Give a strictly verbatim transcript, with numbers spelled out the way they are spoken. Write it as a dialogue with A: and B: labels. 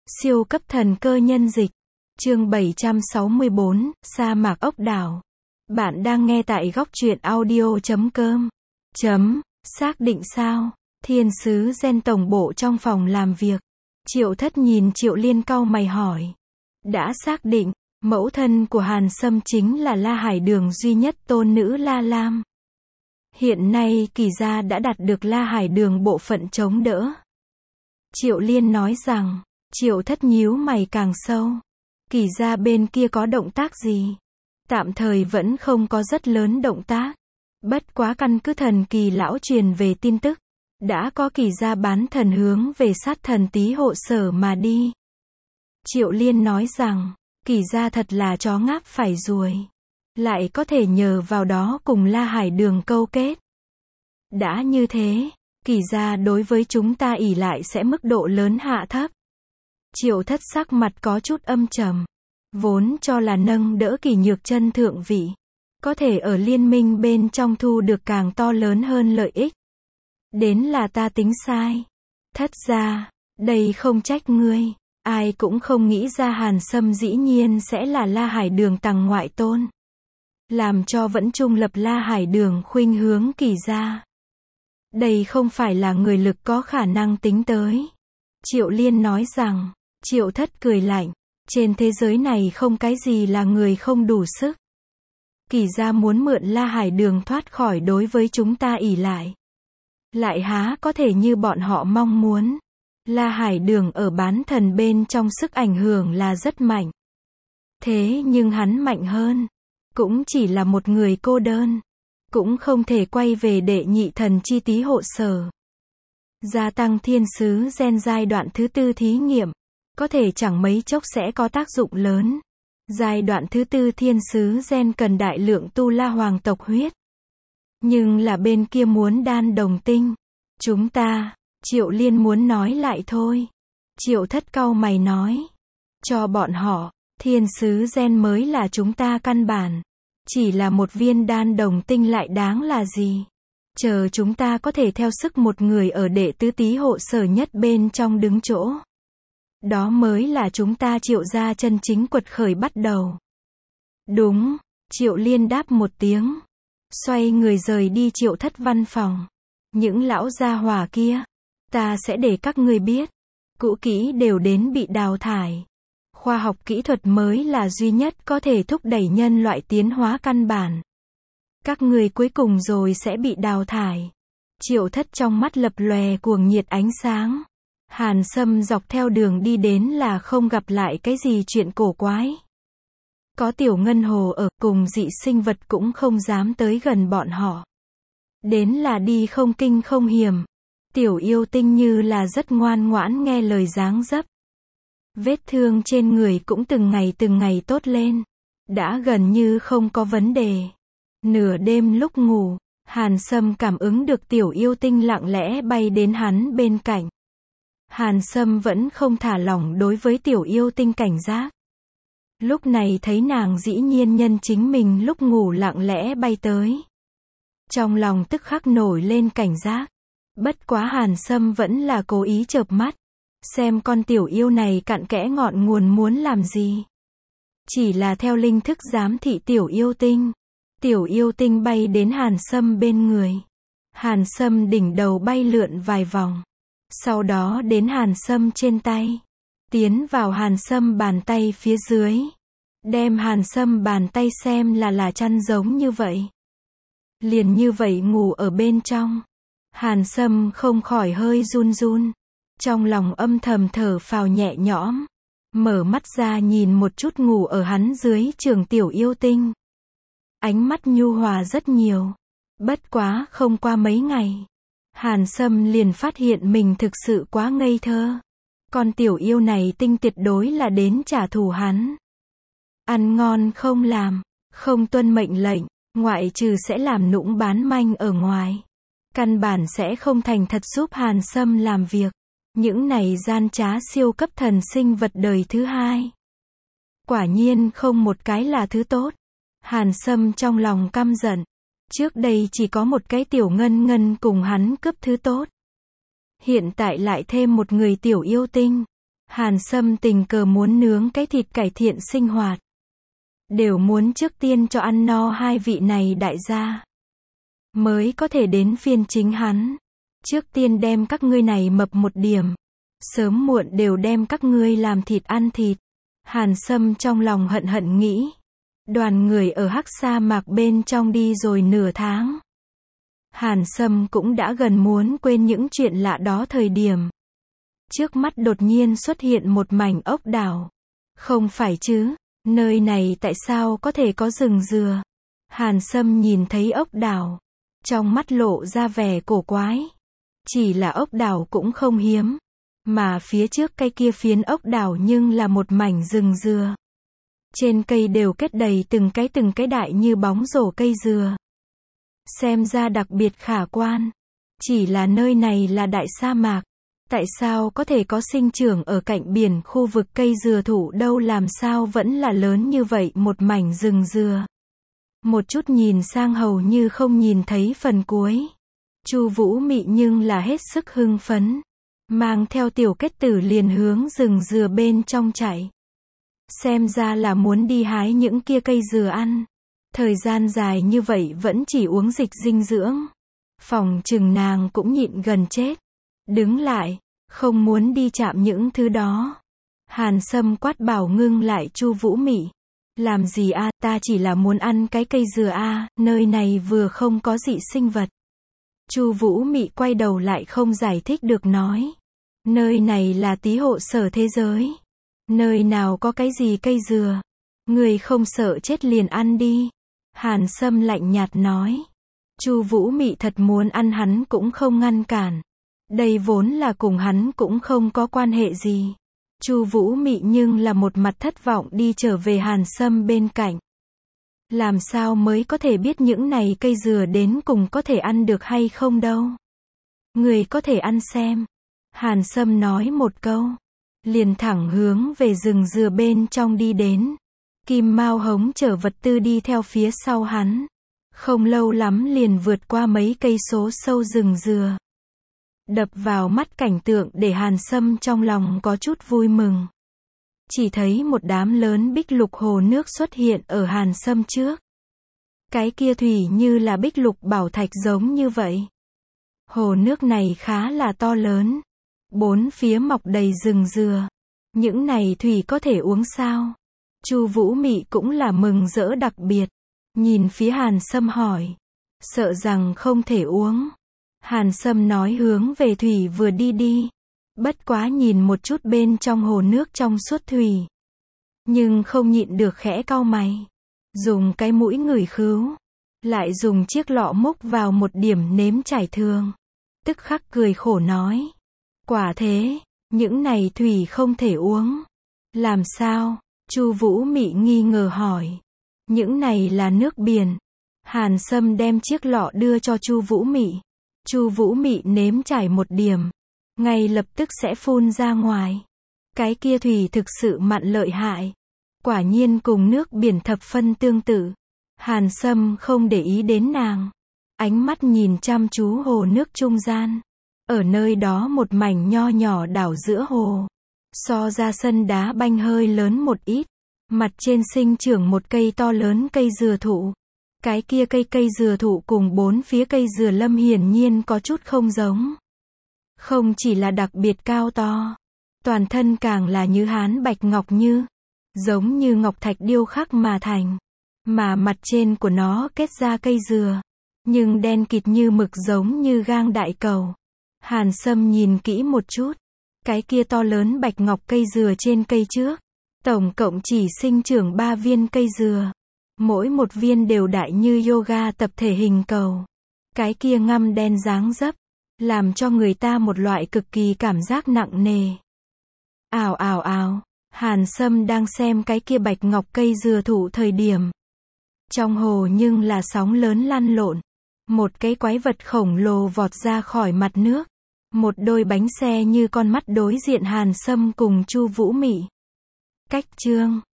A: Siêu cấp thần cơ nhân dịch. Chương bảy trăm sáu mươi bốn, sa mạc ốc đảo. Bạn đang nghe tại góc truyện audio chấm com. Chấm, xác định sao? Thiên sứ gen tổng bộ trong phòng làm việc. Triệu Thất nhìn Triệu Liên cau mày hỏi. Đã xác định, mẫu thân của Hàn Sâm chính là La Hải Đường duy nhất tôn nữ La Lam. Hiện nay Kỳ gia đã đạt được La Hải Đường bộ phận chống đỡ. Triệu Liên nói rằng. Triệu Thất nhíu mày càng sâu. Kỳ gia bên kia có động tác gì? Tạm thời vẫn không có rất lớn động tác. Bất quá căn cứ thần Kỳ lão truyền về tin tức. Đã có Kỳ gia bán thần hướng về sát thần Tý hộ sở mà đi. Triệu Liên nói rằng, Kỳ gia thật là chó ngáp phải ruồi. Lại có thể nhờ vào đó cùng La Hải Đường câu kết. Đã như thế, Kỳ gia đối với chúng ta ỷ lại sẽ mức độ lớn hạ thấp. Triệu Thất sắc mặt có chút âm trầm. Vốn cho là nâng đỡ Kỳ Nhược Chân thượng vị. Có thể ở liên minh bên trong thu được càng to lớn hơn lợi ích. Đến là ta tính sai. Thất gia, đây không trách ngươi. Ai cũng không nghĩ ra Hàn Sâm dĩ nhiên sẽ là La Hải Đường tầng ngoại tôn. Làm cho vẫn trung lập La Hải Đường khuynh hướng Kỳ gia. Đây không phải là người lực có khả năng tính tới. Triệu Liên nói rằng. Triệu Thất cười lạnh. Trên thế giới này không cái gì là người không đủ sức. Kỳ gia muốn mượn La Hải Đường thoát khỏi đối với chúng ta ỷ lại. Lại há có thể như bọn họ mong muốn. La Hải Đường ở bán thần bên trong sức ảnh hưởng là rất mạnh. Thế nhưng hắn mạnh hơn. Cũng chỉ là một người cô đơn. Cũng không thể quay về đệ nhị thần chi Tý hộ sở. Gia tăng thiên sứ gen giai đoạn thứ tư thí nghiệm. Có thể chẳng mấy chốc sẽ có tác dụng lớn. Giai đoạn thứ tư thiên sứ gen cần đại lượng tu la hoàng tộc huyết. Nhưng là bên kia muốn đan đồng tinh. Chúng ta, Triệu Liên muốn nói lại thôi. Triệu Thất cau mày nói. Cho bọn họ, thiên sứ gen mới là chúng ta căn bản. Chỉ là một viên đan đồng tinh lại đáng là gì? Chờ chúng ta có thể theo sức một người ở đệ tứ Tý hộ sở nhất bên trong đứng chỗ. Đó mới là chúng ta Triệu gia chân chính quật khởi bắt đầu. Đúng, Triệu Liên đáp một tiếng. Xoay người rời đi Triệu Thất văn phòng. Những lão gia hỏa kia, ta sẽ để các ngươi biết. Cũ kỹ đều đến bị đào thải. Khoa học kỹ thuật mới là duy nhất có thể thúc đẩy nhân loại tiến hóa căn bản. Các ngươi cuối cùng rồi sẽ bị đào thải. Triệu Thất trong mắt lập lòe cuồng nhiệt ánh sáng. Hàn Sâm dọc theo đường đi đến là không gặp lại cái gì chuyện cổ quái. Có tiểu ngân hồ ở cùng dị sinh vật cũng không dám tới gần bọn họ. Đến là đi không kinh không hiểm. Tiểu yêu tinh như là rất ngoan ngoãn nghe lời dáng dấp. Vết thương trên người cũng từng ngày từng ngày tốt lên. Đã gần như không có vấn đề. Nửa đêm lúc ngủ, Hàn Sâm cảm ứng được tiểu yêu tinh lặng lẽ bay đến hắn bên cạnh. Hàn Sâm vẫn không thả lỏng đối với tiểu yêu tinh cảnh giác. Lúc này thấy nàng dĩ nhiên nhân chính mình lúc ngủ lặng lẽ bay tới. Trong lòng tức khắc nổi lên cảnh giác. Bất quá Hàn Sâm vẫn là cố ý chợp mắt. Xem con tiểu yêu này cặn kẽ ngọn nguồn muốn làm gì. Chỉ là theo linh thức giám thị tiểu yêu tinh. Tiểu yêu tinh bay đến Hàn Sâm bên người. Hàn Sâm đỉnh đầu bay lượn vài vòng. Sau đó đến Hàn Sâm trên tay. Tiến vào Hàn Sâm bàn tay phía dưới. Đem Hàn Sâm bàn tay xem là là chăn giống như vậy. Liền như vậy ngủ ở bên trong. Hàn Sâm không khỏi hơi run run. Trong lòng âm thầm thở phào nhẹ nhõm. Mở mắt ra nhìn một chút ngủ ở hắn dưới trường tiểu yêu tinh. Ánh mắt nhu hòa rất nhiều. Bất quá không qua mấy ngày. Hàn Sâm liền phát hiện mình thực sự quá ngây thơ. Con tiểu yêu này tinh tuyệt đối là đến trả thù hắn. Ăn ngon không làm, không tuân mệnh lệnh, ngoại trừ sẽ làm nũng bán manh ở ngoài. Căn bản sẽ không thành thật giúp Hàn Sâm làm việc. Những này gian trá siêu cấp thần sinh vật đời thứ hai. Quả nhiên không một cái là thứ tốt. Hàn Sâm trong lòng căm giận. Trước đây chỉ có một cái tiểu ngân ngân cùng hắn cướp thứ tốt. Hiện tại lại thêm một người tiểu yêu tinh. Hàn Sâm tình cờ muốn nướng cái thịt cải thiện sinh hoạt. Đều muốn trước tiên cho ăn no hai vị này đại gia. Mới có thể đến phiên chính hắn. Trước tiên đem các ngươi này mập một điểm. Sớm muộn đều đem các ngươi làm thịt ăn thịt. Hàn Sâm trong lòng hận hận nghĩ. Đoàn người ở Hắc sa mạc bên trong đi rồi nửa tháng. Hàn Sâm cũng đã gần muốn quên những chuyện lạ đó thời điểm. Trước mắt đột nhiên xuất hiện một mảnh ốc đảo. Không phải chứ, nơi này tại sao có thể có rừng dừa? Hàn Sâm nhìn thấy ốc đảo. Trong mắt lộ ra vẻ cổ quái. Chỉ là ốc đảo cũng không hiếm. Mà phía trước cây kia phiến ốc đảo nhưng là một mảnh rừng dừa. Trên cây đều kết đầy từng cái từng cái đại như bóng rổ cây dừa. Xem ra đặc biệt khả quan. Chỉ là nơi này là đại sa mạc. Tại sao có thể có sinh trưởng ở cạnh biển khu vực cây dừa thụ đâu, làm sao vẫn là lớn như vậy một mảnh rừng dừa. Một chút nhìn sang hầu như không nhìn thấy phần cuối. Chu Vũ Mị nhưng là hết sức hưng phấn. Mang theo tiểu kết tử liền hướng rừng dừa bên trong chạy. Xem ra là muốn đi hái những kia cây dừa ăn. Thời gian dài như vậy vẫn chỉ uống dịch dinh dưỡng. Phòng chừng nàng cũng nhịn gần chết. Đứng lại, không muốn đi chạm những thứ đó. Hàn Sâm quát bảo ngưng lại Chu Vũ Mị. Làm gì a, ta chỉ là muốn ăn cái cây dừa a, nơi này vừa không có dị sinh vật. Chu Vũ Mị quay đầu lại không giải thích được nói. Nơi này là tí hộ sở thế giới. Nơi nào có cái gì cây dừa. Người không sợ chết liền ăn đi. Hàn Sâm lạnh nhạt nói. Chu Vũ Mị thật muốn ăn hắn cũng không ngăn cản. Đây vốn là cùng hắn cũng không có quan hệ gì. Chu Vũ Mị nhưng là một mặt thất vọng đi trở về Hàn Sâm bên cạnh. Làm sao mới có thể biết những này cây dừa đến cùng có thể ăn được hay không đâu. Người có thể ăn xem. Hàn Sâm nói một câu. Liền thẳng hướng về rừng dừa bên trong đi đến. Kim Mao hống chở vật tư đi theo phía sau hắn. Không lâu lắm liền vượt qua mấy cây số sâu rừng dừa. Đập vào mắt cảnh tượng để Hàn Sâm trong lòng có chút vui mừng. Chỉ thấy một đám lớn bích lục hồ nước xuất hiện ở Hàn Sâm trước. Cái kia thủy như là bích lục bảo thạch giống như vậy. Hồ nước này khá là to lớn. Bốn phía mọc đầy rừng dừa. Những này thủy có thể uống sao? Chu Vũ Mị cũng là mừng rỡ đặc biệt. Nhìn phía Hàn Sâm hỏi. Sợ rằng không thể uống. Hàn Sâm nói hướng về thủy vừa đi đi. Bất quá nhìn một chút bên trong hồ nước trong suốt thủy. Nhưng không nhịn được khẽ cau mày. Dùng cái mũi ngửi khứu. Lại dùng chiếc lọ múc vào một điểm nếm trải thường. Tức khắc cười khổ nói. Quả thế, những này thủy không thể uống. Làm sao? Chu Vũ Mị nghi ngờ hỏi. Những này là nước biển. Hàn Sâm đem chiếc lọ đưa cho Chu Vũ Mị. Chu Vũ Mị nếm trải một điểm. Ngay lập tức sẽ phun ra ngoài. Cái kia thủy thực sự mặn lợi hại. Quả nhiên cùng nước biển thập phân tương tự. Hàn Sâm không để ý đến nàng. Ánh mắt nhìn chăm chú hồ nước trung gian. Ở nơi đó một mảnh nho nhỏ đảo giữa hồ. So ra sân đá banh hơi lớn một ít. Mặt trên sinh trưởng một cây to lớn cây dừa thụ. Cái kia cây cây dừa thụ cùng bốn phía cây dừa lâm hiển nhiên có chút không giống. Không chỉ là đặc biệt cao to. Toàn thân càng là như hán bạch ngọc như. Giống như ngọc thạch điêu khắc mà thành. Mà mặt trên của nó kết ra cây dừa. Nhưng đen kịt như mực giống như gang đại cầu. Hàn Sâm nhìn kỹ một chút. Cái kia to lớn bạch ngọc cây dừa trên cây trước. Tổng cộng chỉ sinh trưởng ba viên cây dừa. Mỗi một viên đều đại như yoga tập thể hình cầu. Cái kia ngăm đen dáng dấp. Làm cho người ta một loại cực kỳ cảm giác nặng nề. Ào ào ào. Hàn Sâm đang xem cái kia bạch ngọc cây dừa thụ thời điểm. Trong hồ nhưng là sóng lớn lăn lộn. Một cái quái vật khổng lồ vọt ra khỏi mặt nước. Một đôi bánh xe như con mắt đối diện Hàn Sâm cùng Chu Vũ Mị. Cách chương